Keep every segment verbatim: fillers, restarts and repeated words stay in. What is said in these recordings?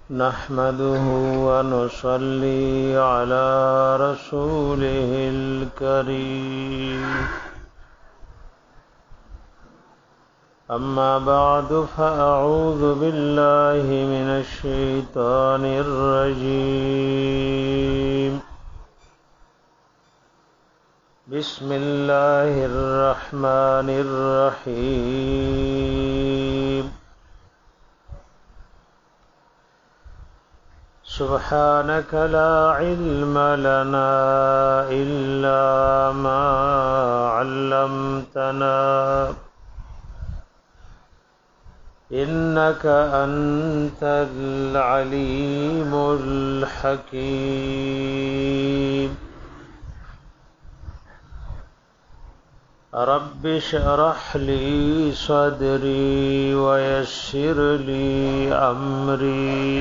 نحمده ونصلي على رسوله الكريم أما بعد فأعوذ بالله من الشيطان الرجيم بسم الله الرحمن الرحيم سبحانك لا علم لنا إلا ما علمتنا إنك أنت العليم الحكيم رب اشرح لي صدري ويسر لي أمري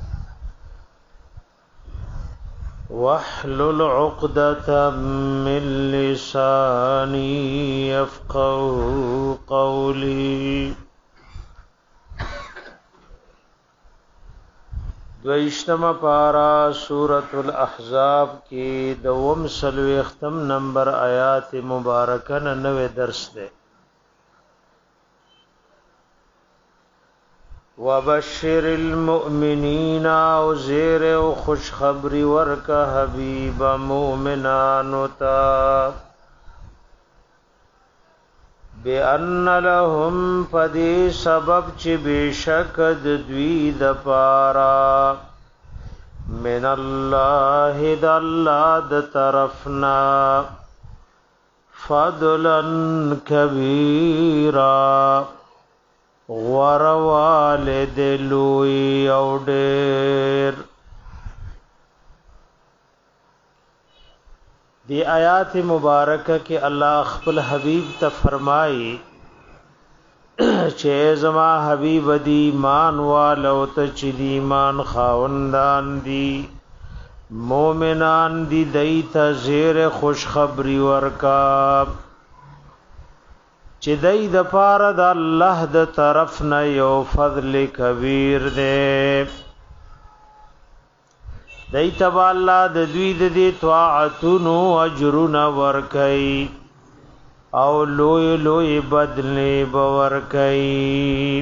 واحلل عقدة من لساني يفقهوا قولي دویشتم پارا سورة الاحزاب کی دوم سلویختم نمبر آیات مبارکن نوے درس دے وبشر المؤمنین او زیر او خوش خبری ورکا حبیب مومنانو تا بأن لهم فدی سبب چی بیشک دوی دپارا من اللہ دا اللہ دا طرفنا فضلا کبیرا ورwalد لوی او ډیر دی آیات مبارکه کې الله خپل حبیب ته فرمایي چې زما حبیب دی ایمان والو ته چې دی ایمان خاوندان دی مومنان دی دیت زیر خوش خبری ورکا چې دای د پاره د الله د طرف نه یو فضل کبیر دی دای تبا الله د دوی د دې طاعتونو اجرونه ورکي او لوی لوی بدلې بورکي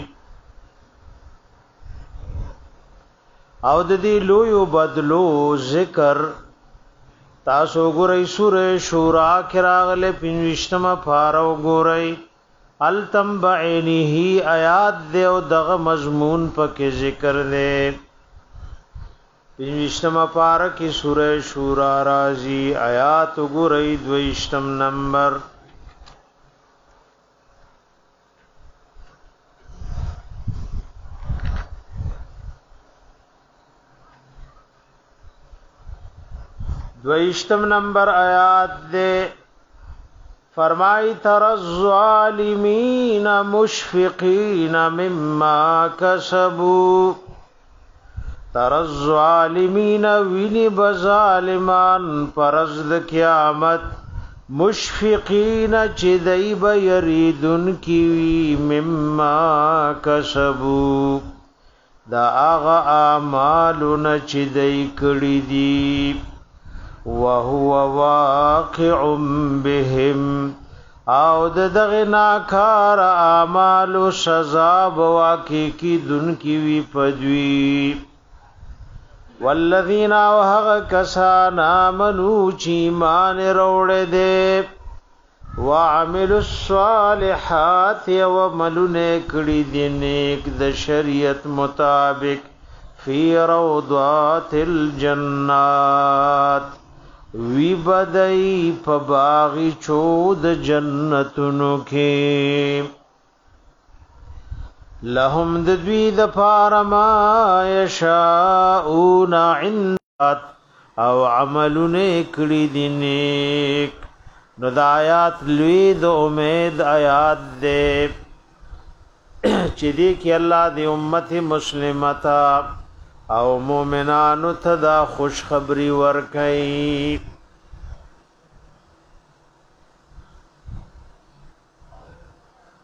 او د دې لوی بدلو ذکر تاسو ګورئ سورې شورا کې راغله پنځشتمه پارو ګورئ التم بعینه آیات دې او دغه مضمون پکې ذکر دې پنځشتمه پارا کې سورې شورا راځي آیات ګورئ دویشتم نمبر دویشتم نمبر آیات دے فرمائی تر الظالمین مشفقین مما کسبو تر الظالمین وینی بظالمان پرزد قیامت مشفقین چدئی بیریدن کی مما کسبو دا آغا آمالون چدئی کڑی دی وهو واقع بهم او دغه ناکار اعمال سزا بواقع کی دن کی وی پدوی والذین وهغ کسان امنو چی مان روړه دے وعملوا الصالحات وعملن کړي دي نیک د شریعت مطابق فی روضات الجنات وی بدئی پباغی چود جنتونو کې لهم ددوی د پارما یشاؤون عند او عملون کړي دي نیک نو د آیات لوی د امید آیات دے چې دې کې الله د امت مسلمه تا او مومنانو ته دا خوش خبری ورکړي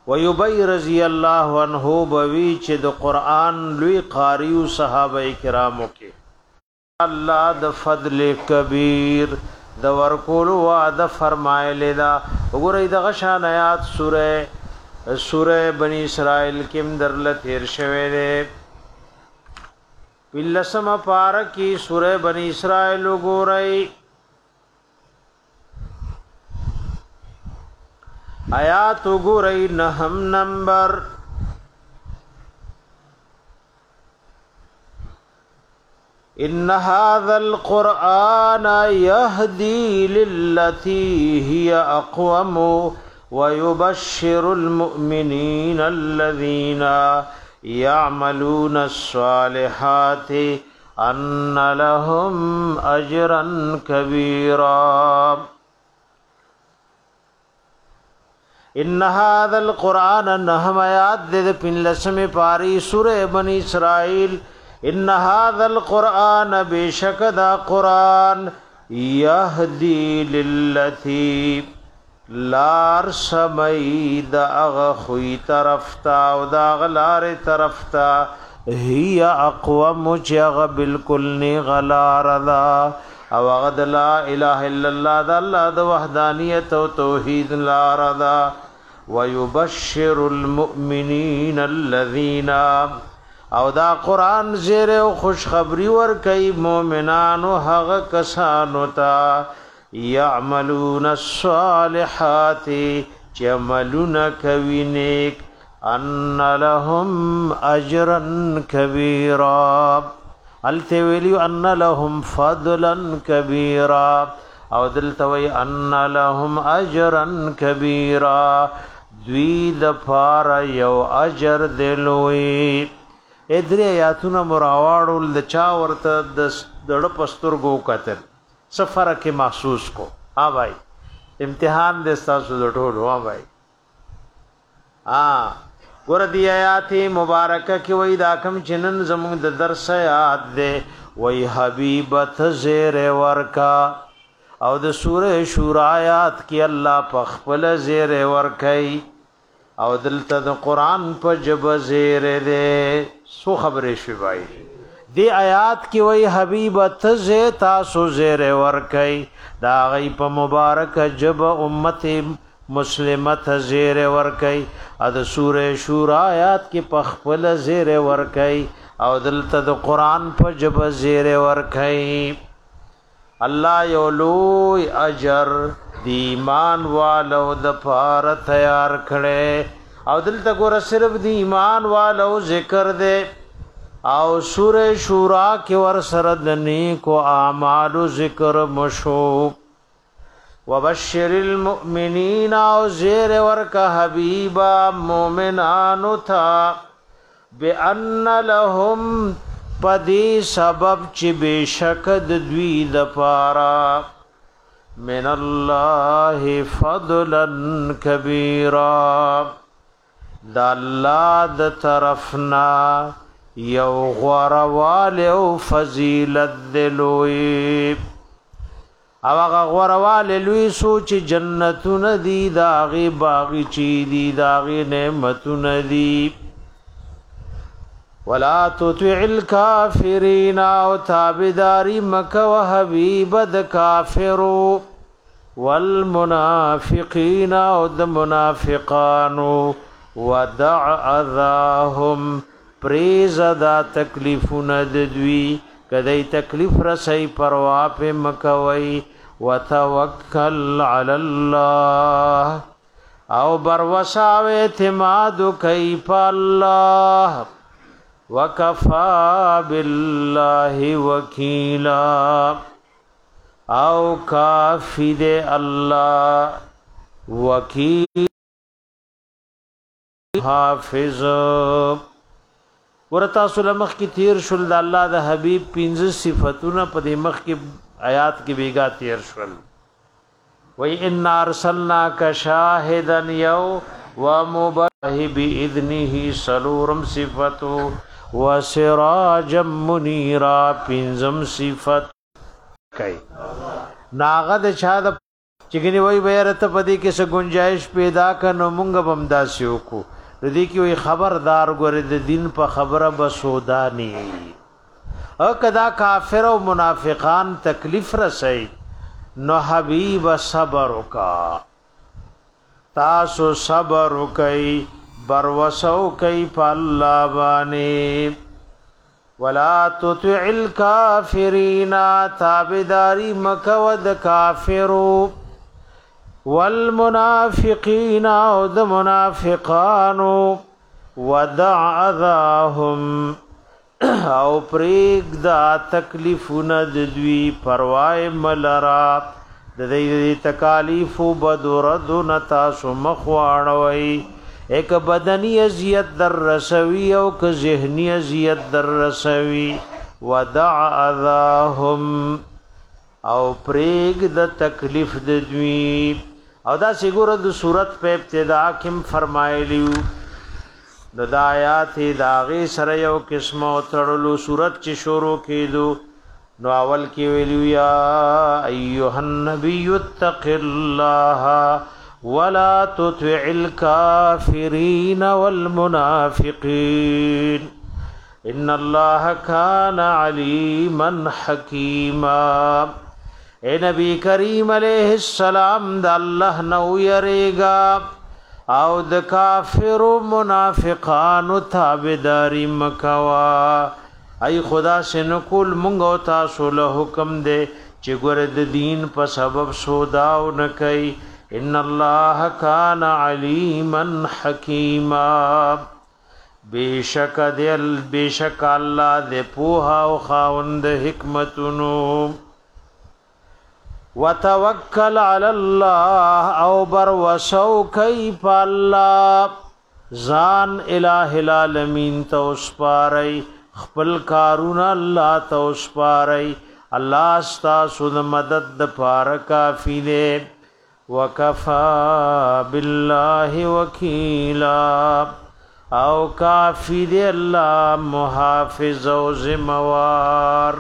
ويبي رضی الله عنه بوی چې د قران لوی قاریو صحابه کرامو کې الله د فضل کبیر د ورکول وعده فرمایلی دا. وګورئ د غشان آیات سوره سوره بنی اسرائیل کې درل تیر شوه ده. بلسم پارکی سوره بنی اسرائیل وګورئ آیات وګورئ نهم نمبر. ان هذا القرآن يهدي للتي هي اقوم ويبشر المؤمنين الذين يعملون الصالحات ان لهم اجرا كبيرا. ان هذا القرآن نهم آیات دے پنلسم پاری سورہ بنی اسرائیل. ان هذا القرآن بیشک دا قرآن یهدی للتی لار سمی دا اغخوی طرفتا و دا غلار طرفتا ہی اقوام چیغ بالکل نی غلار دا او غد لا الہ الا اللہ دا اللہ دا وحدانیت و توحید لار دا. ويبشر المؤمنین الذین او دا قرآن زیر و خوشخبری ور کئی مومنان و حق کسانو تا یعملون الصالحات چی عملون کوی نیک ان لهم اجرا کبیرا. التویلیو ان لهم فضلا کبیرا او دلتوی ان لهم اجرا کبیرا دوی دپار یو اجر دلوی. ادری آیاتونه مراواړو د چا ورته د دړه پسترګو کتل سفر کې محسوس کو. ها بھائی امتحان دې تاسو د ټولو. ها بھائی ها ور دی آیات مبارکه کې وای دا کم چنن زموږ د درس یاد دې وای حبیبت زیر ورکا او د سوره شورا آیات کې الله په خپل زیر ورکای او دلته د قران په جب زیر دې سو خبرې شوی وای. دی آیات کې وای حبیب ته تاسو زیر ورکای دا غي په مبارک جب امت مسلمه ته زیر ورکای. ا د سوره شورا آیات کې په خپل زیر ورکای او دلته د قران په جب زیر ورکای. الله یو لوی اجر دی ایمان والو د پار تیار کړي او دلته ګور صرف دی ایمان والو ذکر دے او سورہ شورا کې ور سره د نیکو اعمال ذکر مشو. وبشر المؤمنین او زیر ورکا حبیبا مومنانو تھا بان لهم پدی سبب چی بیشک د دوی د پارا من الله فضلا کبیرا دا الله د طرفنا یو غوروال او فضیلت دلوی او هغه غوروال لوی سوچ جنتون دی داغي باغی چی دی داغي نعمتون دی. ولا تطع الكافرين او تابداري مکه و حبيب د کافرو والمنافقين او د منافقانو ودع اذاهم پریز دا تکلیفون د دوی کدی تکلیف رسی پروا په مکوي. وتوکل علی الله او بروسا و اعتماد کوي په الله. وکفا بالله وکیلا او کافی دے اللہ وکیل حافظ. ورتا سلمخ کی تیر شل د الله د حبیب پنځه صفاتونه په دې مخ کې آیات کې بیگا تیر شل. و ان ارسلناک شاهدا یو ومبشرا باذنه سلورم صفاتو وسراجا منیرا پنځم صفات کای. ناغه د چا د چې ګنې وای به رته پدې کې څه گنجائش پیدا کړو مونږ بم داسې وکړو ردی کې وي خبردار ګوره د دین په خبره بسودانی او کدا کافر او منافقان تکلیف رسي نو حبیب صبر وکا تاسو صبر وکي بروسو کوي په الله باندې ولا تطع الكافرين تابداري مکود کافرو والمنافقين او د منافقانو ودع اذاهم او پریګ دا تکلیفونه د دوی پروايي ملرا د دې تکالیف بدرد نتا سمخواړوي ایک بدنی اذیت در رسوی او که ذهنی اذیت در رسوی ودع اذاهم او پریګ د تکلیف د دوی او دا سګور د صورت په ابتدا کې فرمایلیو د آیات دا غي سره یو قسمه تړلو صورت چې شروع کېدو نو اول کې ویلو یا ایها النبی اتق الله ولا تطع الكافرين والمنافقين ان الله كان عليما حكيما اے نبی کریم علیہ السلام د الله نو یریگا او د کافر و منافقانو تابعداري مکوا ای خدا سنکول مونږ تاسو له حکم دے چې ګور د دین په سبب سوداو نکي ان الله کان علیما حکیما بیشک دل بیشک الله دې پوها او خاوند حکمتونو وتوکل علی الله او بر وسو کای په الله ځان الہ العالمین توسپاری خپل کارون الله توسپاری الله استاسو د مدد د پار کافی دې وکفا بالله وکیلا او کافی دې الله محافظ او ذمہوار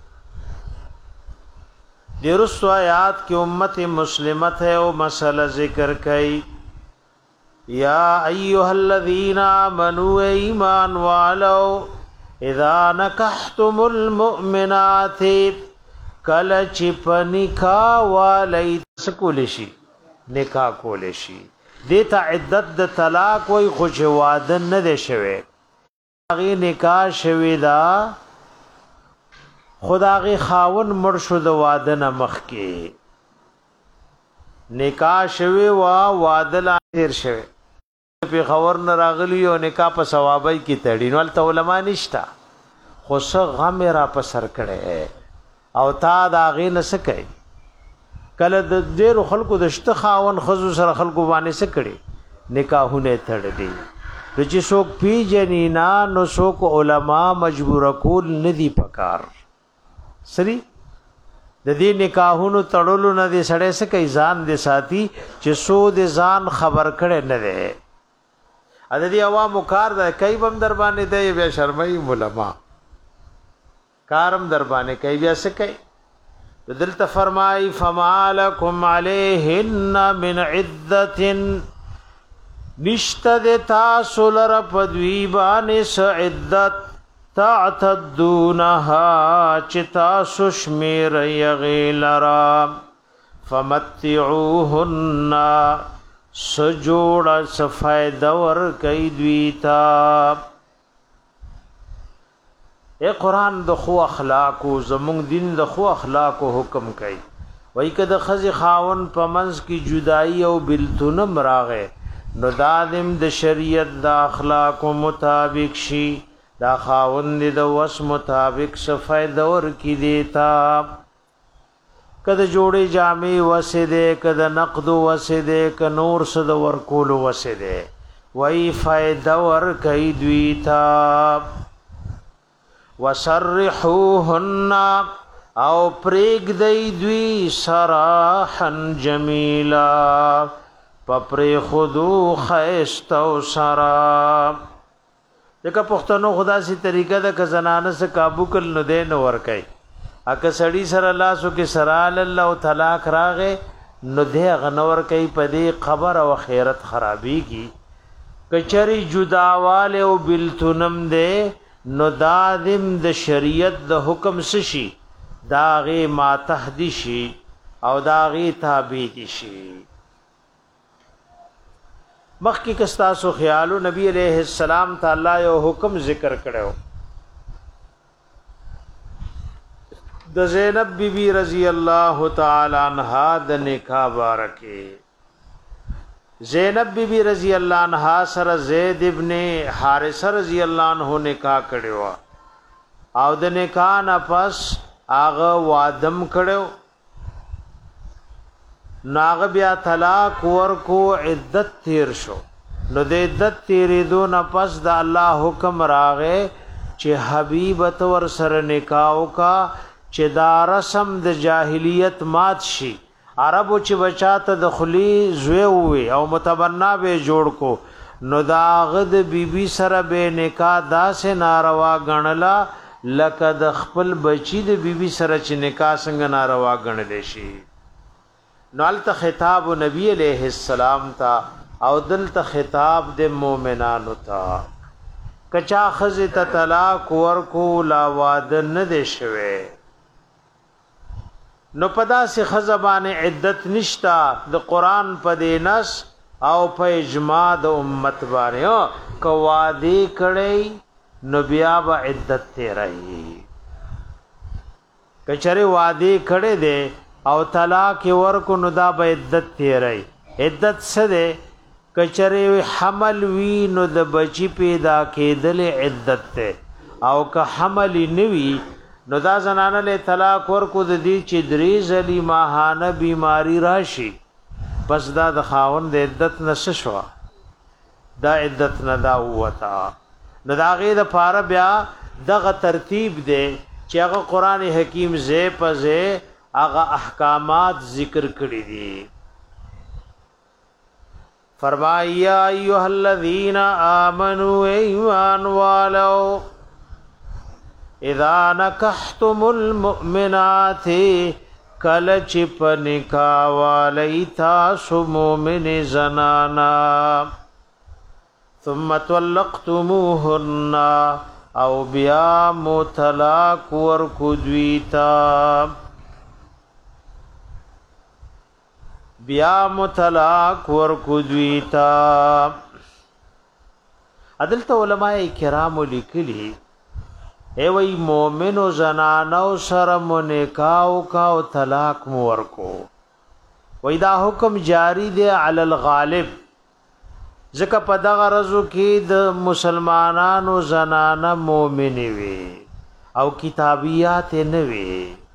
دیرستو آیات کی امت مسلمت ہے او مسئلہ ذکر کئی یا ایوہ الذین آمنوا ایمان والو اذا نکحتم المؤمنات کل چپ نکاح والی سکولشی نکاح کولشی دیتا عدت د طلاق وی خوش وادن نده شوه اغی نکاح شوه دا خداغي خاون مرشد واده نه مخ کې نکاح شوی وا واده لا تیر شوی په خبر نه راغلی او نکاح په ثوابای کې تړي نو ته علما نشتا خو څه غم را په سر کړي او تا دا غي نسکي کله د ډېر خلکو د شته خاون خزو سره خلکو باندې سکړي نکاحونه تړلي چې څوک پی جنینا نو څوک علما مجبور کول ندي پکار سری د دې نکاحونو تړلو نه دي سړې سکه ځان دې ساتي چې سو دې ځان خبر کړي نه ده ا دې عوامو کار ده کای بم در باندې دی بیا شرمای علماء کارم در باندې کای بیا سکه دلته فرمای فمالکم علیهن من عدت نشته د تاسو لره پدوی باندې س عدت تعتدونها چتا سشمیر یغیلرا فمتعوهن سجوڑ سفیدور کئی دویتا اے قرآن د خو اخلاقو زمونږ دین د خو اخلاقو حکم کئی وای که د خزی خاون په منځ کی جدائی او بلتونم راغه نو دادم د شریعت د اخلاقو مطابق شي دا خاوند د وس مطابق صفای دور کی دیتا کده جوړې جامې وسه کده نقد وسه ک نور صد ور کول وسه وای فائدہ ور کای دویتا وسرحوهن او پریګ دی دوی سراحن جمیلا پپری خودو خیست او سرا دکه پښتنو خدا سي طریقه د کزنانه سے काबू کل نو دین ور کوي اګه سړی سره الله سو کې سرال الله طلاق راغې نو ده غنور کوي پدې خبر او خیرت خرابيږي کچري جداواله او بلتنم ده نو دادم د شریعت د حکم سشي داغه ما تهدي شي او داغه تابع دي شي مخکې کستا سو خیالو نبی عليه السلام تعالی یو حکم ذکر کړو د زینب بی بی رضی اللہ تعالی عنہا د نکاح بارکه زینب بی بی رضی اللہ عنہا سره زید ابن حارثه رضی اللہ عنہ نکاح کړو او د نکاح نه پس هغه وادم کړو ناغ بیا طلاق ورکو عدت تیر شو نو د عدت تیرې دو نه پس د الله حکم راغې چې حبیب تور سره نکاح کا چې دا رسم د جاهلیت مات شي عربو چې بچاته د خلی زوی وي او متبنا به جوړ کو نو دا غد بیبي سره به نکاح داسې ناروا غنلا لکه د خپل بچی د بیبي سره چې نکاح څنګه ناروا غنل شي نو الته خطاب نبی علیہ السلام تا او دلته خطاب د مؤمنانو تا کچا خزه ته طلاق ورکو لا واده نه دي شوه نو پدا سے خزبان عدت نشتا د قران په دینس او په اجماع د امت باندې کو وادي کړي نو بیا به عدت ته رہی کچره وادي کړي دے او طلاق ورکو نو دا به عدت ته رہی عدت څه ده کچره حمل وی نو د بچی پیدا کېدل عدت ته او که حمل نوی نو دا زنانه له طلاق ورکو د دې چې درې ځلی ماهانه بیماری راشي پس دا د خاون د عدت نس شو دا عدت نه دا وتا نو دا غي د پاره بیا دغه ترتیب دی چې هغه قران حکیم زې پزې هغه احکامات ذکر کړی دي فرمایا ایها الذین آمنوا ایمان والو اذا نکحتم المؤمنات کل چپ نکاح والی تاسو مومن زنانا ثم طلقتموهن او بیا مطلق ورکو دویتا بیا مطلق ورکو دویتا عدلت علماء کرام لیکلی اے وی مومن و زنانو سره منکاو کا او طلاق مور کو وی دا حکم جاری دی علی الغالب ځکه په دغه رزو کې د مسلمانانو زنانه مومنی وي او کتابیات نه وي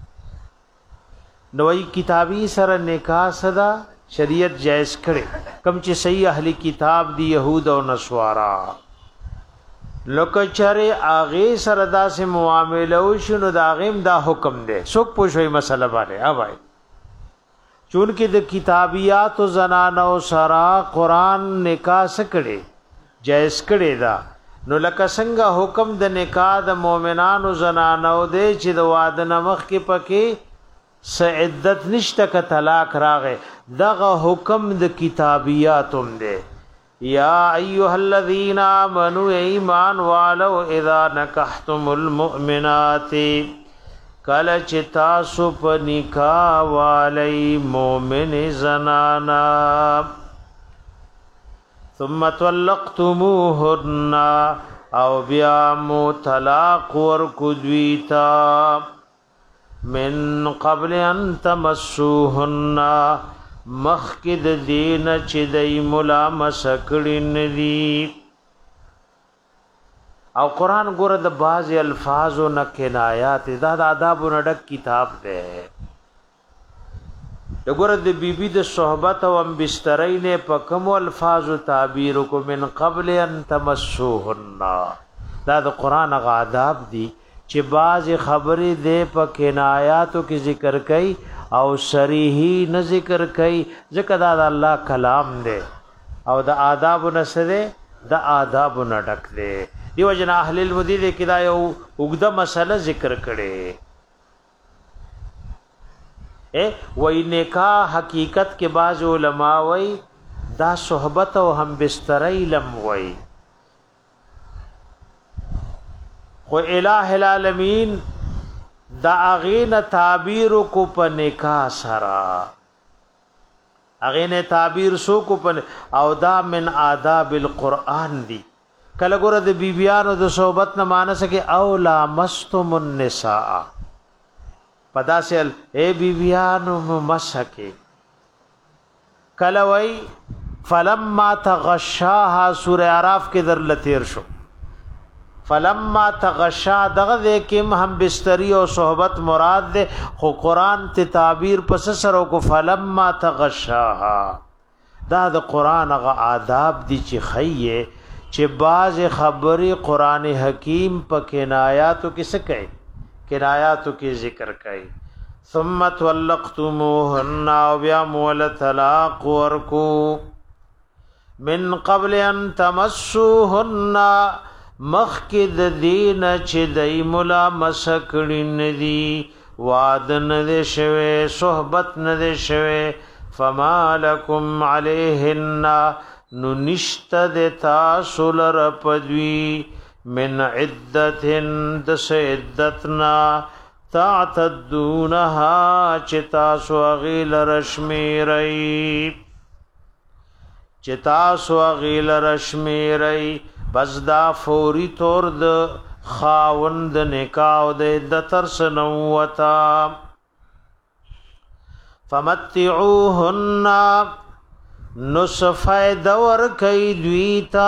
نو وی کتابی سره نکاح صدا شریعت جائز کړي کم چې صحیح اهلی کتاب دی يهود او نصارا لکه چره اغه سره داسې معاملې او شنو دا غیم دا حکم دی څوک پوښوي مسله باندې اوای چون کې د کتابیات او زنانو سره قران نکاح سکړي جائز کړي دا نو لکه څنګه حکم د نکاح د مؤمنانو زنانو دی چې د واده نمخ کې پکې سعدت نشته ک طلاق راغې دغه حکم د کتابیات هم دی یا ایها الذین آمنوا ایمان والو اذا نکحتم المؤمنات کل چتا سو په نکاح والی مومن زنانا ثم طلقتموهن او بیا مو طلاق ورکو دویتا من قبل ان تمسوهن مخکد دین چې دای ملامس کړي ندي او قران ګوره د باز الفاظ او نکنایات دا د آداب نډک کتاب ده دګوره د بیبي د صحبت او ام بسترین په کوم الفاظ او تعبیر کو من قبل ان تمسوهن دا د قران غ آداب دي چې باز خبرې ده په کنایاتو کې ذکر کړي او صریحی نه ذکر کئ ذکر دا الله کلام دے او د آداب نسره د آداب نه ډک دے دیو جن اهل المدید کدا یو وګده مسله ذکر کړي اے وای نکاح حقیقت کې بعض علما وای دا صحبت او هم بسترې لم وای خو الہ العالمین دا اغین تعبیر کو په نکاح سرا اغین تعبیر سو کو په او دا من آداب القرآن دی کله ګره د بیبیانو د صحبت نه مانس کې او لا مستم النساء پدا سل اے بیبیانو مسکه کله وای فلما تغشاها سوره اعراف کې در لتیر شو فلما تغشا دغه کې هم بستری او صحبت مراد ده خو قران ته تعبیر پس سره کو فلما تغشاها دا د قران غ آداب دي چې خیه چې باز خبري قران حکیم په کنایاتو کې څه کوي کنایاتو کې ذکر کوي ثم طلقتموهن وبیا مول طلاق ورکو من قبل ان تمسوهن مخکد دین چې دای مولا مسکړی ندی وعد نه شوه صحبت نه شوه فما لكم عليهن نو نشت د تاسو لر پدوی من عدتن دس عدتنا تعتدونها چتا سو غیل رشمیری چتا سو غیل رشمیری بس دا فوری طور د خاوند نکاو د عدتر سنوتا فمتعوهن نصفای دور کئی دویتا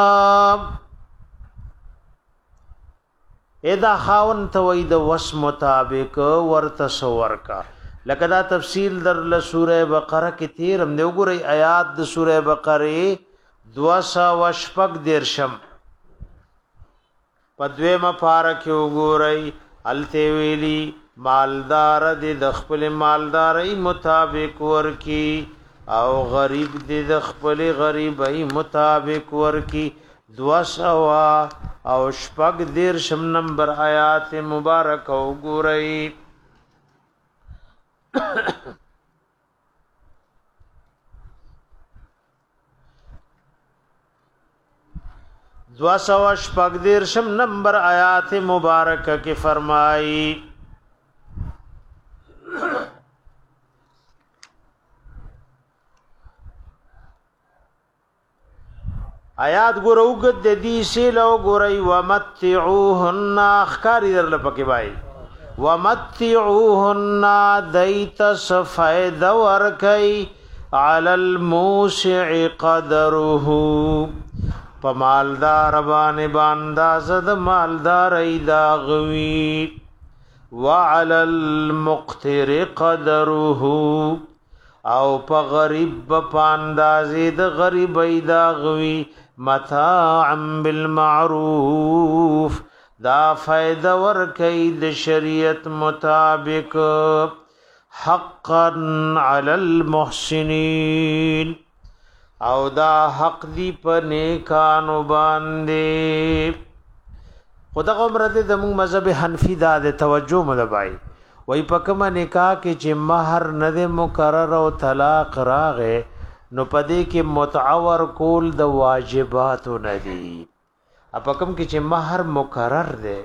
ادا خاون توي د وس مطابق ورته سور کا لکه دا تفصیل در له سوره بقره کې تیر هم دی وګورئ آیات د سوره بقره دو سو وشپک درشم پدوی مفارق وګورئ الته ویلی مالدار د خپل مالداري مطابق ورکی او غریب د خپل غریبي مطابق ورکی دو سوا او شپږ دیر شم نمبر آیات مبارک او ګورئ دو سو شپږ دیر شم نمبر آیات مبارک کې فرمایي آیات ګورو وګد د دې سیلو ګورای ومتعوهن اخکاری در لپاره بای ومتعوهن دیت صفید ورکی علی الموسع قدره پمالدار باندې بانداز د مالدار ایدا غوی وعلى المقتر قدره او په غریب پاندازې د غریب ایدا غوی متاعا بالمعروف دا فائدہ ورکی د شریعت مطابق حقا علی المحسنین او دا حق دی په نیکانو باندې خدا عمرته د موږ مذهب حنفی دا د توجه مدبای وای په کومه نکاح کې چې مہر نه د مقرر او طلاق راغې نو پدې کې متعور کول د واجباتو نه دي اپ کوم کې چې مہر مقرر دی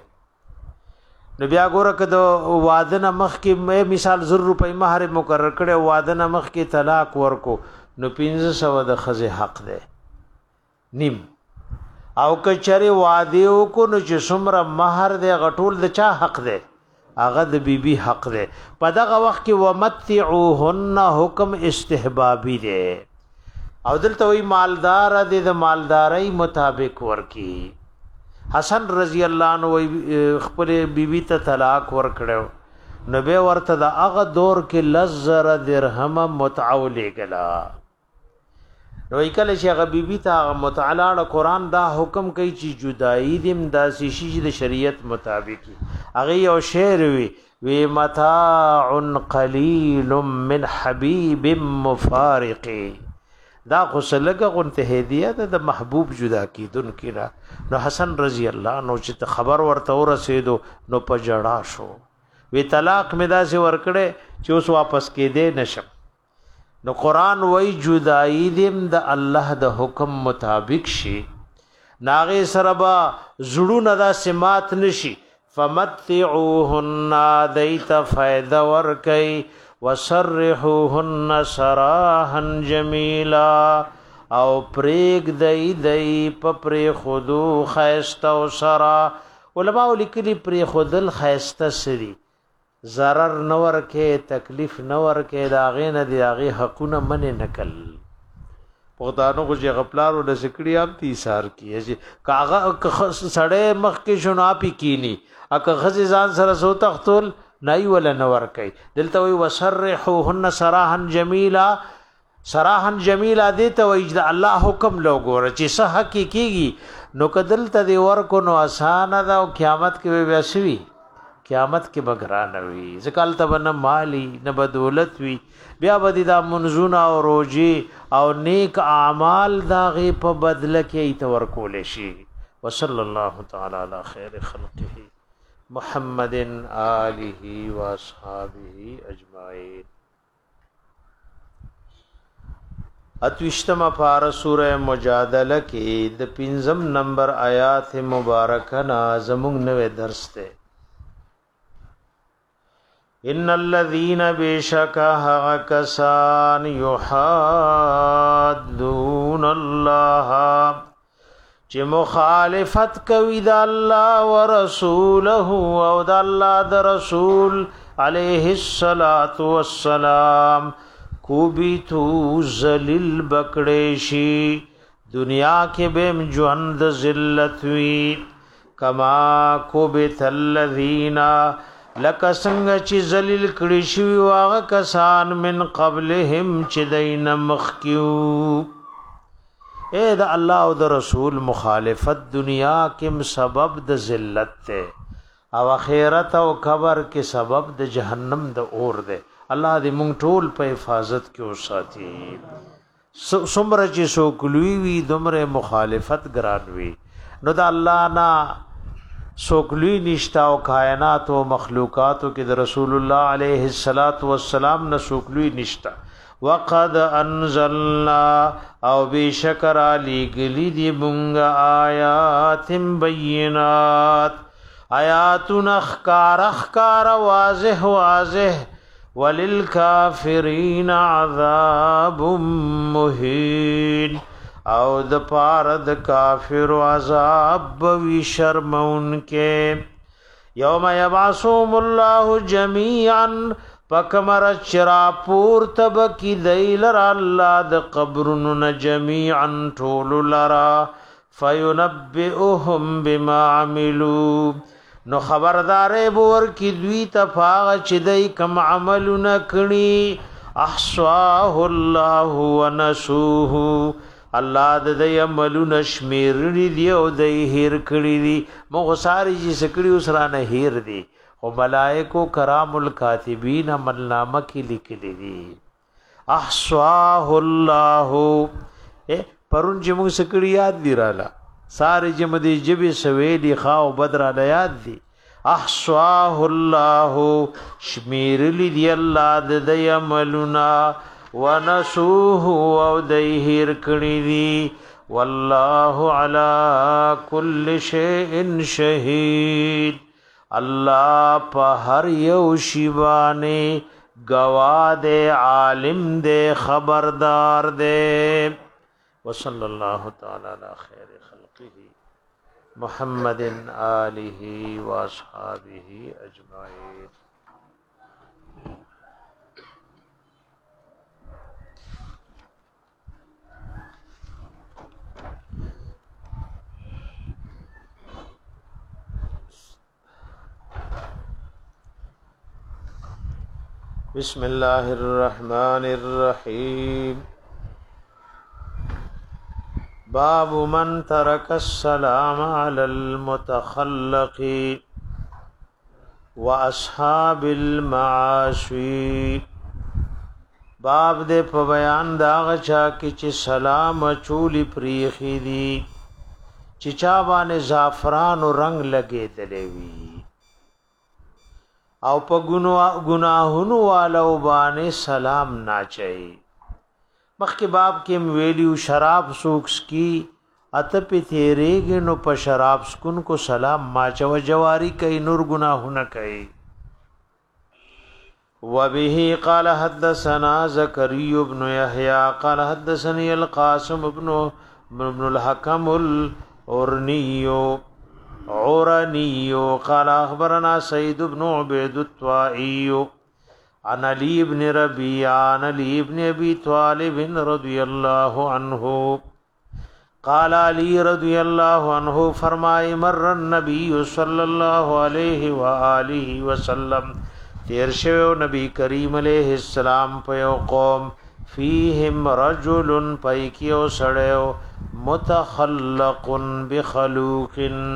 نو بیا ګوره کده واده نه مخ کې مثال زر روپۍ مہر مقرر کړي واده نه مخ کې طلاق ورکو نو پنځه سو د خزه حق دی نیم او کچره واده کو نو چې څومره مہر دی غټول د چا حق دی هغه د بیبي حق دی په دغه وخت کې ومتعوهن حکم استحبابي دی او دلته وی مالدار دی د مالداري مطابق ورکی حسن رضی الله عنه وی خپل بیبي ته طلاق ورکړو نو به ورته د هغه دور کې لزر درهم متعول کلا نو کله چې هغه بیبي ته متعاله قرآن دا حکم کوي چې جدائی دیم دا شی د شریعت مطابق هغه یو شعر وی وی متاع قلیل من حبیب مفارق دا خصلګه غنته هدیه ده د محبوب جدا کیدون کینا نو حسن رضی الله نو چې خبر ورته ورسېدو نو په جړا شو وی طلاق می دا سی ورکړي چې اوس واپس کېدې نشم. نو قران وای جدائی دیم د الله د حکم مطابق شي ناغه سره با زړونه دا سمات نشي. فمتعوهن دیت فائدہ ورکی وسرحوهن سراحا جمیلا او پریگ دی دی پپری خودو خیستا و سرا. علماء لیکلی پری خودل خیستا سری ضرر نور کې تکلیف نور کې دا غین دی هغه حقونه من نکل پښتانو کو چې غپلارو د سکړی ام تی سار کیږي کاغه سړې مخ کې شنو اپی کینی اکه غزي ځان سره سو تختول نای ولا نور کوي دلته وی وسرحوهن سراحا جمیلا. سراحا جمیلا دته وی د الله حکم لو ګور چې صح حقيقي نو کدل ته دی ورکو نو آسان دا او قیامت کې به وسوي قیامت کې بغران وي ځکه تل نه مالی نه بدولت وي بیا بدی دا منزونه او روجي او نیک اعمال دا غي په بدله کې ایتور کول شي. وصلی الله تعالی علی خیر خلقه محمد آله و اصحابہ اجمعین. اتوشتم پار سورہ مجادلہ کې د پنځم نمبر آیات مبارکه نا زموږ نوې درس ته. ان الذين بشكا كسان يحادون الله چې مخالفت کوي د الله ورسوله او د الله د رسول عليه الصلاه والسلام کو بي تو ذلیل بکړې شي دنیا کې به ژوند ذلت وي کما کو بت الذين لک څنګه چې ذلیل کړي شوی واغه کسان من قبلهم چې دین مخکیو. اے دا الله او د رسول مخالفت دنیا کې سبب د ذلت ته او آخرت او قبر کې سبب د جهنم د اور ده. الله دې مونږ ټول په حفاظت کې وساتي. سمره چې سو کلوي وي دمره مخالفت ګران وي نو دا الله نا سوکلی نشتا او کائنات او مخلوقات کې د رسول الله علیه الصلاۃ والسلام نه سوکلی نشتا. وقد انزلنا او بشکر علی گلی دی مونږ آیات بینات آیاتن اخکار اخکار واضح واضح وللکافرین عذاب مهین او د پار د کافر عذاب وی شرمون کې. یوم یبعثهم الله جميعا پکمر چرا پور تب کی دیلر الله د قبرن جميعا طول لرا فینبئهم بما عملوا نو خبردار بور کی دوی تفاغ چې دای کم عملونه کړي احصاه الله ونسوه الله د دې عملونه شمیرړي دی او د هیر کړي دي مغه ساری چې سکړي وسره نه هیر دي او ملائکو کرام الکاتبین عملنامه کې لیکلي دي. احصاه الله پرون چې موږ سکړي یاد دی رااله ساری چې مدي جبي سويلي خاو بدر له یاد دي. احصاه الله شمیرړي دی الله د دې عملونه ونسوه او دایهر کړي دي. والله على كل شيء شهيد الله په هر یو شی باندې گواه دے عالم دے خبردار دے. وصلی اللہ تعالی علی خیر خلقه محمد آلہ و اصحابہ اجمعین. بسم اللہ الرحمن الرحیم. باب من ترک السلام علی المتخلق و اصحاب المعاصی. باب دے په بیان دا غچا کی چې سلام چولی پریخی دی چې چا باندې زعفران رنگ لګې دلوي او په ګناهونو والو باندې سلام نه چي مخکې باب کې ویلیو شراب سوکس کی اته په تیرېږي نو په شراب سکون کو سلام ما چو جواری کوي نور گناهونه کوي وبه قال حدثنا زكريا بن يحيى قال حدثني القاسم بن ابن الحكم الأورني عورني قال أخبرنا سيد بن عبيد الطائي عن علي بن ربيعة عن علي بن أبي طالب رضي الله عنه قال علي رضي الله عنه فرمائے مر النبي صلى الله عليه وآله وسلم تیر شو نبی کریم علیہ السلام په قوم فیهم رجل پایکیو سړیو متخلق بخلوق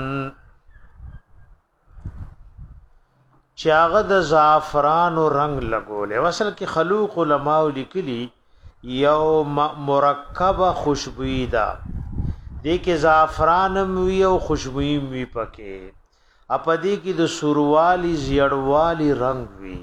چاغه د زعفران رنگ لګولې اصل کې خلوق علماء لیکلي یو مرکب خوشبوئی دا دې کې زعفران وی او خوشبوئی وی پکې اپدې کې د سوروالی زیړوالی رنگ وی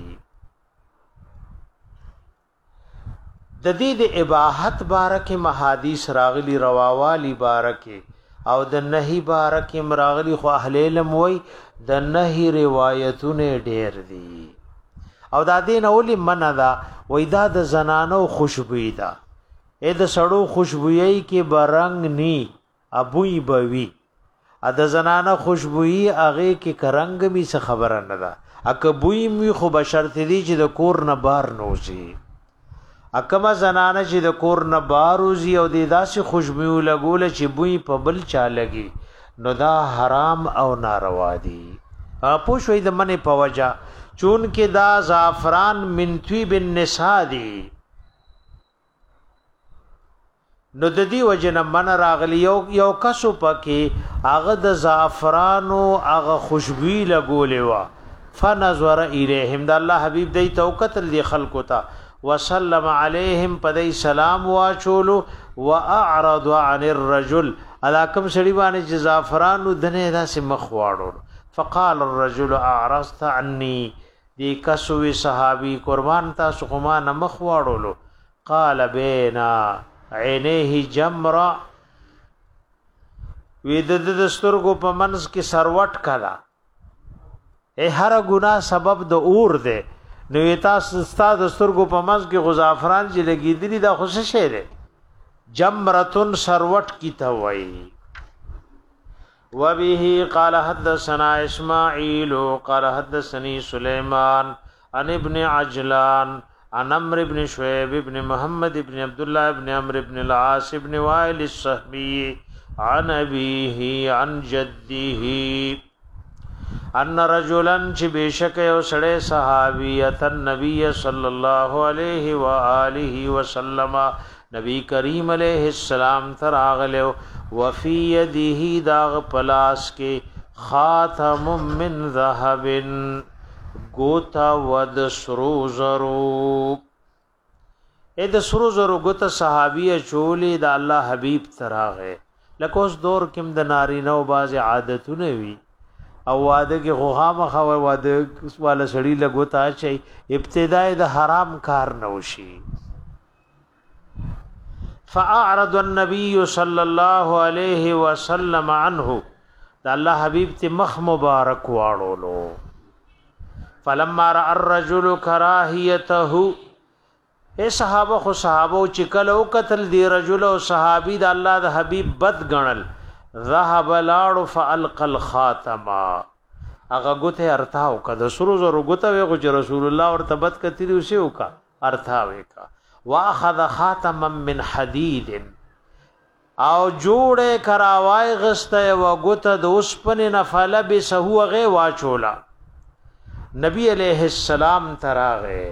د دې د اباحت بارکه محادیث راغلی رواوالی بارکه او د نهی بارکه مراغلی خو اهل علم وای د نهی روایتونه ډېر دي او د دین اولی مندا وای دا د زنانو خوشبوئی دا اې د سړو خوشبوئی کې برنګ نی ابوی بوي ا د زنانه خوشبوئی هغه کې کرنګ می څه خبره نه ده اک بوئی می خو بشرط دي چې د کور نه بار نوځي اکما زنانه چې د کور نه باروزی او د داسې خوشبو لګول چې بوئی په بل چا لګي نو دا حرام او ناروا دي اپو شوي د منې په وجا چون کې دا زعفران من طيب النساء دي نو د دې وجنه من راغلی یو یو کسو پکې هغه د زعفرانو هغه خوشبو لګولې وا فنظر الیهم د الله حبیب دی توکتل دی خلقو ته وسلم عليهم پدای سلام واچولو واعرض عن الرجل الاکم سړي باندې زعفران دنه داسې مخ واړو فقال الرجل اعرضت عني دی کسوی صحابي قربان تاسو خما مخ واړولو قال بينا عينيه جمرا وید د دستورګو په منس کې سروټ کړه اے هر ګناه سبب د اور ده نو تاسو استاد سترګو په مز کې غزافران چې لګیدلی دا خوشی شه ده جمرتن سروټ کی ته وای وبه قال حدثنا اسماعيل قال حدثني سليمان عن ابن عجلان عن عمرو بن شعيب بن محمد بن عبد الله بن عمرو بن العاص بن وائل الصحبي عن ابيه عن جده ان رجلن چې بشک یو سړی صحابیت النبي صلی الله علیه و آله وسلم نبی کریم علیہ السلام تراغلو وفي يده داغ پلاس کې خاتم من ذهب گوتا ود سروزرو اې د سروزرو گوتا صحابیه چولی د الله حبیب تراغه لکه اوس دور کې د ناری نو باز عادتونه وی او واده کې غوغام خو واده والا سړی لګوتا چي ابتداء د حرام کار نوشي فاعرض النبي صلى الله عليه وسلم عنه د الله حبيب ته مخ مبارک واړولو فلما را الرجل كراهيته اے صحابه خو صحابه چې کله وکتل دی رجل او صحابي د الله د حبيب بد غنل ذهب لاړو فالق الخاتم هغه ګوته ارتاو کده سرو زرو ګوته وی چې رسول الله ورته بد کتلی وسی وکا ارتاوي کا واخذ خاتما من حديد او جوړه کراوای غسته و ګوته د اوسپنه نفله به سهو غي واچولا نبی علیہ السلام تراغه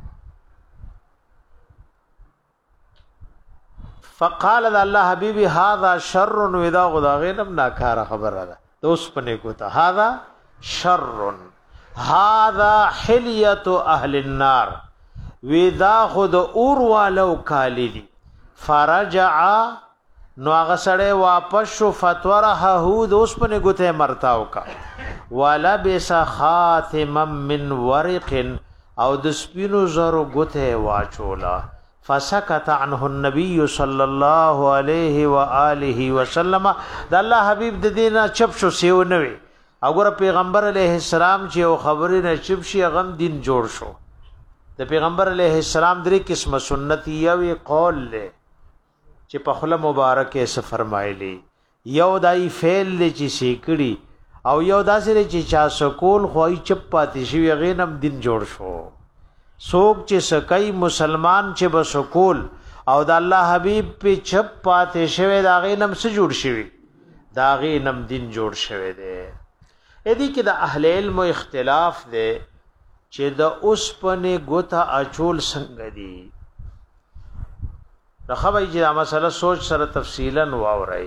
فقال الله حبيبي هذا شر ودا غدا غنم ناکار خبره ده دوس پنه کوتا هذا شر هذا حليه اهل النار ودا خود اور والو کالی فرجع نو هغه سړی واپس شو فتوره هو دوس پنه کوته مرتاو کا ولبس خاتما من ورق او د سپینو زرو ګته واچولا فسكت عنه النبي صلى الله عليه واله وسلم د الله حبيب د دینه چپ شو سیو نوي اگر پیغمبر علیه السلام چې او خبرې نه چپ شي غم دین جوړ شو د پیغمبر علیه السلام درې قسمه سنت یو قول له چې په خله مبارکه څه فرمایلی یو دای فعل چې سیکړي او یو داسې چې چا سکول خوای چپ پاتې شي غینم دین جوړ شو سوک چې سکای مسلمان چې بسکول او د الله حبیب په چپ پاتې شوی دا غینم څه جوړ شوی دا غینم دین جوړ شوی دی اې دې کې د اهل علم اختلاف دی چې د اوسپنه ګوته اچول څنګه دی راخوي چې دا مسله سوچ سره تفصیلا واورئ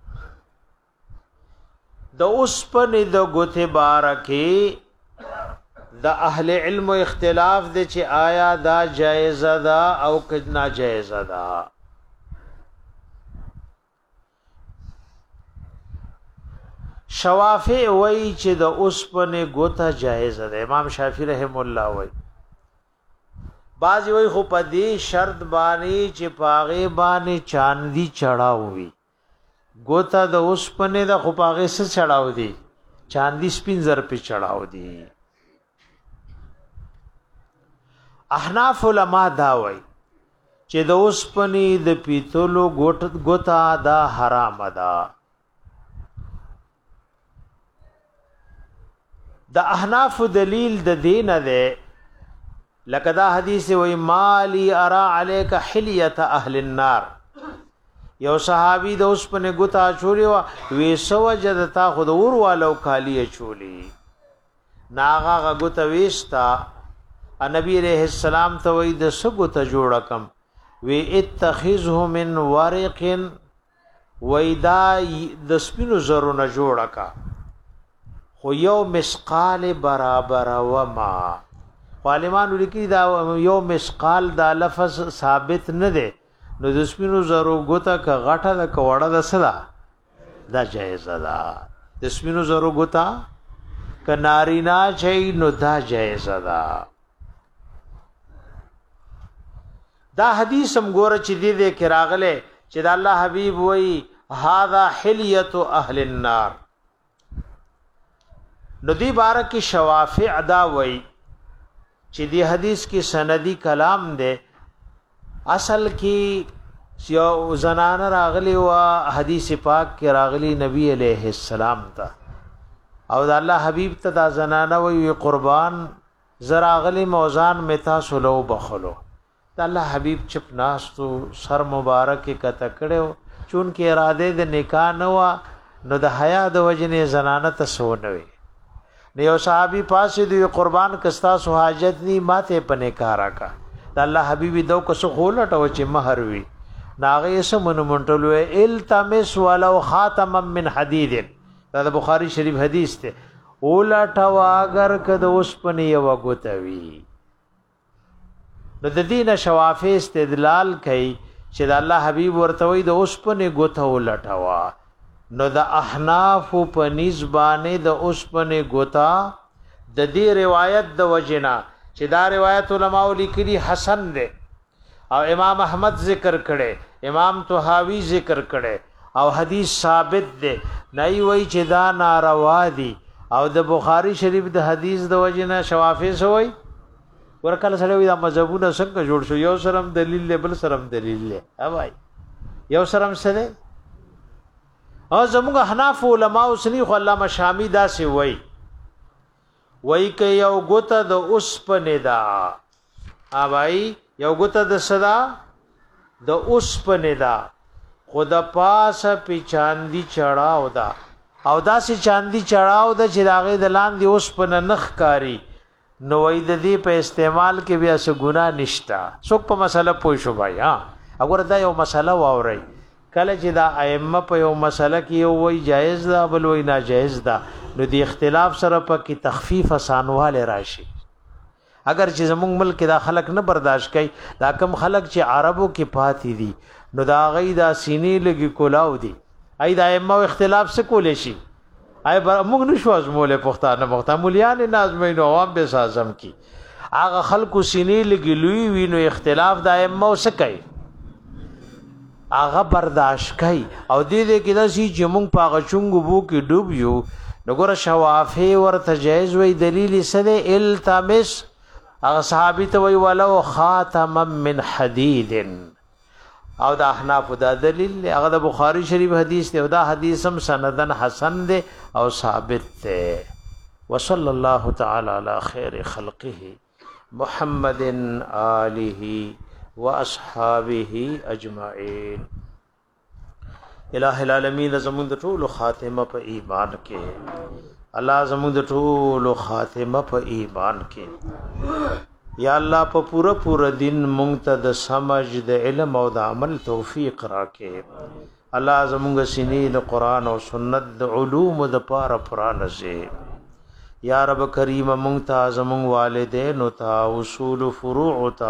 د اوسپنه د ګوته بارکه د اهل علم اختلاف دی چې آیا دا جایز ده او که ناجایز ده شوافی وای چې د اوسپنه ګوته جایز ده امام شافعی رحم الله وای بعضی وای خو په دې شرط باندې چې پاغه باندې چاندی چړاو وي ګوته د اوسپنه د خو پاغه سره چړاو دي چاندی سپین زر په چړاو دي احناف علما دا وای چې د اوسپنی د پیتلو ګوت ګوتا دا حرام ده د احناف دلیل د دین ده لکه دا حدیث وای مالی ارا علیک حلیت اهل النار یو صحابی د اوسپنی ګوتا چولی وا وی سوجد تا خود اور والو کالی چولی ناغه ګوتا ویستا نبی علیہ السلام ته وای د سګو ته جوړکم وی اتخذه من ورق ویدا د سپینو زرو نه جوړکا خو یو مسقال برابر و ما عالمان لیکي دا یو مسقال دا لفظ ثابت نه دی نو د سپینو زرو ګوتا ک غټه د کوړه د صدا دا جایز ده د سپینو زرو ګوتا ک نارینا چي نو دا جایز ده دا حدیث هم ګوره چې دې دې کې راغله چې د الله حبیب وای هاذا حلیت اهل النار نو دی بارک شوافع دا وای چې دی حدیث کې سندی کلام دی اصل کې یو زنان راغلی او حدیث پاک کې راغلی نبی علیہ السلام ته او د الله حبیب ته دا زنانه وای قربان زراغلی موزان متا سلو بخلو د الله حبیب چپ ناستو سر مبارک کته کړو چون کې اراده د نکاح نه وا نو د حیا د وجنه زنانه ته سو نه وي نو صحابي پاسې دی قربان کستا سو حاجت ني ماته پنه کارا کا د الله حبیب دو کو سو خولټ او چې مہر وي ناغه سمن منټلو التمس ولو خاتم من حديد دا بخاری شریف حدیث ته اولټ واگر کده اوس پنه یو غوتوي نو د دینه شوافی استدلال کوي چې د الله حبیب ورته وي د اوسپنه ګوته ولټوا نو د احناف په نسبانه د اوسپنه ګوتا د دې روایت د وجنا چې دا روایت علماء لیکلي حسن ده او امام احمد ذکر کړي امام طحاوی ذکر کړي او حدیث ثابت ده نه وی چې دا ناروا دي او د بخاری شریف د حدیث د وجنا شوافی سوئی ورکل سره دا مذهبونه څنګه جوړ شو یو سرم دلیل له بل سرم دلیل له اوای یو سرم سره او زموږ حناف علماء سنی خو علامه شامی دا سی وای وای ک یو ګوته د اوس پنه دا اوای یو ګوته د صدا د اوس پنه دا خود پاسه پی چاندی چړاو دا او دا سی چاندی چړاو دا چې داغه د لاندې اوس پنه نخ کاری نو وای د دې په استعمال کې بیا څه ګناه نشتا څوک په مسله پوه شو بھائی ها اگر دا یو مسله واوري کله چې دا ائمه په یو مسله کې یو وای جایز ده بل وای ناجایز ده نو د اختلاف سره په کې تخفیف آسانواله راشي اگر چې زموږ ملک دا خلک نه برداشت کوي دا کم خلک چې عربو کې پاتې دي نو دا غي دا سینې لګي کولاو دي اې دا ائمه اختلاف څه کولې شي آی موږ نشو ازموله پښتانه مختار مولیان نازمین عوام به سازم کی هغه خلکو سینې لګلوي وینو اختلاف دایم مو سکي هغه برداشت کوي او دې دې کې د سي چې موږ پاغه چونګو بو کې ډوب یو نګور شوافی ورته جایز وی دلیل سره التمس هغه صحابي ته وی ولو خاتم من حديد او دا احناف دا دلیل هغه د بخاری شریف حدیث دی او دا حدیث هم سندن حسن دی او ثابت دی وصلی الله تعالی علی خیر خلقه محمد آله واصحابه اجمعین الہ العالمین زمون د ټول خاتمه په ایمان کې الله زمون د ټول خاتمه په ایمان کې یا الله په پورا پورا دین مونږ ته د سمج د علم او د عمل توفیق راکې الله زمونږ سینې د قران او سنت د علوم د پاره پرانځي یا رب کریم مونږ ته زمونږ والدین او ته اصول فروع او ته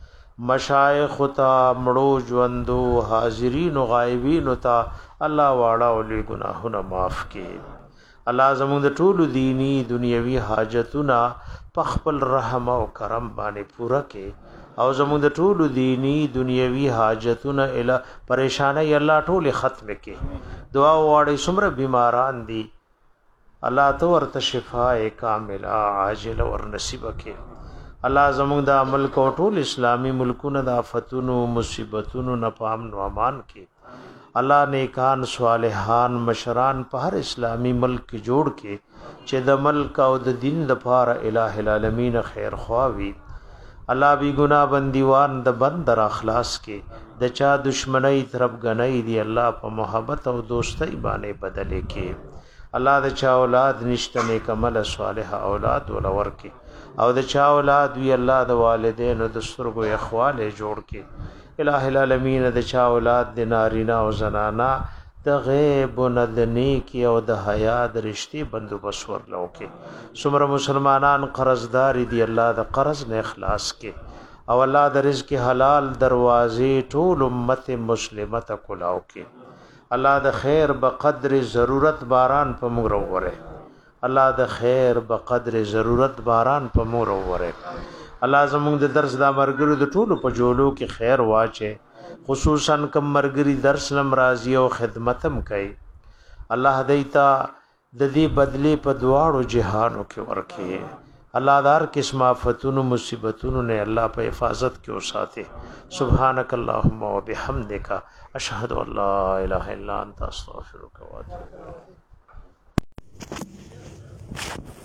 مشایخ تا مړو ژوندو حاضرین او غایبین تا الله واړه او لوی ګناهونه معاف کړي الله زموږ د ټولو دینی دنیوي حاجتونه په خپل رحم او کرم باندې پوره کړي او زموږ د ټولو دینی دنیوي حاجتونه اله پریشانای الله ټول ختم کړي دعا واړې څومره بیماران دي الله تو ورته شفاء کامله عاجل ور نصیب کړي الله زموږ د عمل کو ټول اسلامی ملکونو د آفتونو مصیبتونو نه پام نو امان کې الله نیکان صالحان مشران په هر اسلامی ملک جوړ کې چې د ملک او د دین لپاره الٰه العالمین خیر خواوي الله بی ګناه بندیوان د بندر اخلاص کې د چا دشمنی طرف غنۍ دی الله په محبت او دوستۍ باندې بدلې کې الله د چا اولاد نشته نیک عمل صالح اولاد ولور کې او د چا اولاد وی الله د والدینو د سترګو اخواله جوړ کې الٰه العالمین د چا اولاد د نارینا او زنانا د غیب ند نیکی او د حیا د رشتي بندوبس ورلو کې څومره مسلمانان قرضدار دي الله د قرض نه اخلاص کې او الله د رزق حلال دروازې ټول امت مسلمه ته کلاو کې الله د خیر بقدر ضرورت باران په موږ وره الله د خیر بقدر ضرورت باران په مور وره الله زموږ د درس دا مرګرو د ټولو په جوړو کې خیر واچي خصوصا کم مرګري درس لم راضي او خدمتم کوي الله دیتا د دې بدلی په دواړو جهانو کې ورکه الله دار قسم آفتونو مصیبتونو نه الله په حفاظت کې وساته سبحانك اللهم وبحمدك اشهد ان لا اله الا انت استغفرك واتوب اليك